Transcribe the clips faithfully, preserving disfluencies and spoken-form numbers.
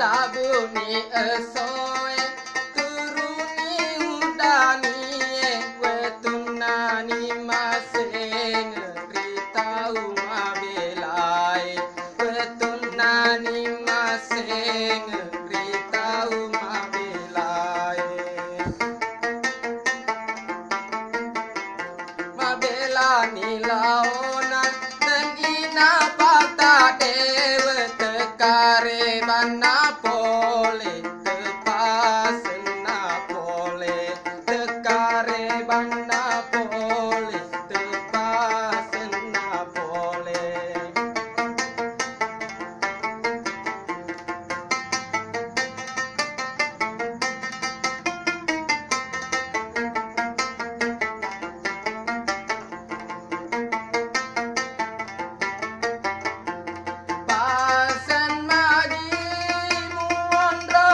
labuni esoe turuni udani wetunani maseng ritau mabelai wetunani maseng ritau mabelai mabelani laona dan ina pata dewe tekare bana pole tepasen na pole tekare bana pole tepasen na pole pasen magi muondro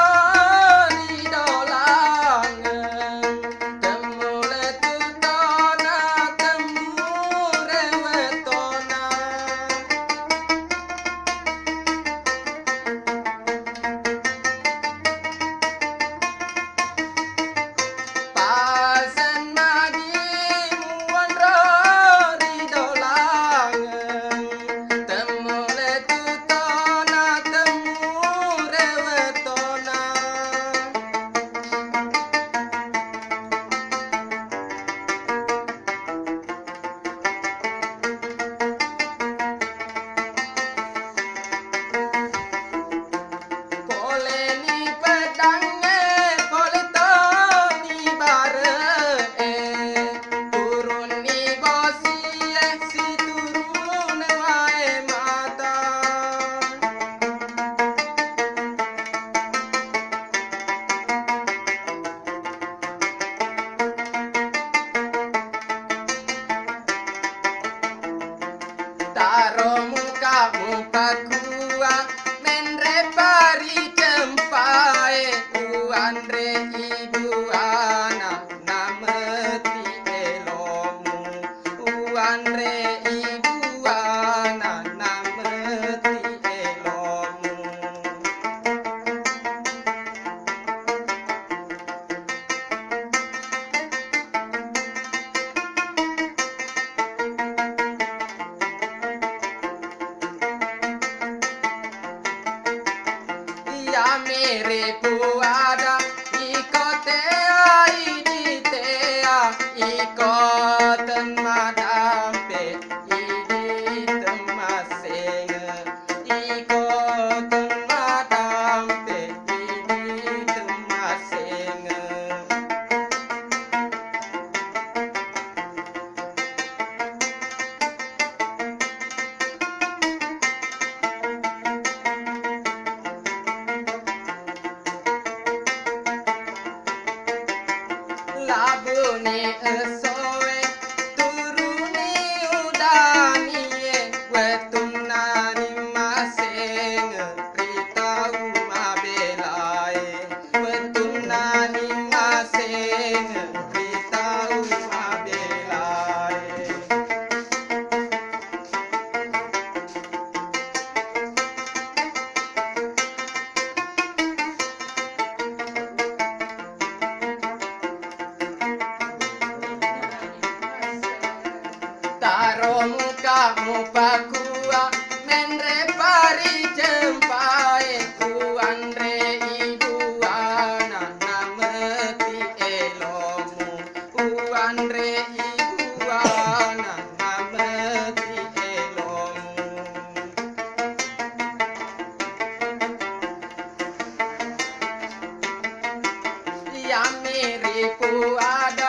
ridolangen temule tutona temure wetona pasen magi muondro ridolangen temule tutona temure wetona pole ni pedangnya pole toni bare turun ni bosie si turun wae mata taro muka muka gua menre pari cempae kuandre ibu anak nameti elomu kuandre ibu anak nameti elomu ya mere puada ikote aiditea ikoten madampe iditen maseng ikoten madampe iditen maseng labuni esoe turuni udani wetunani maseng ritau mabelai wetunani maseng ritau mabelai taro muka muka gua menre pari cempae kuandre ibu anak nameti elomu kuandre ibu anak nameti elomu ya mirip ada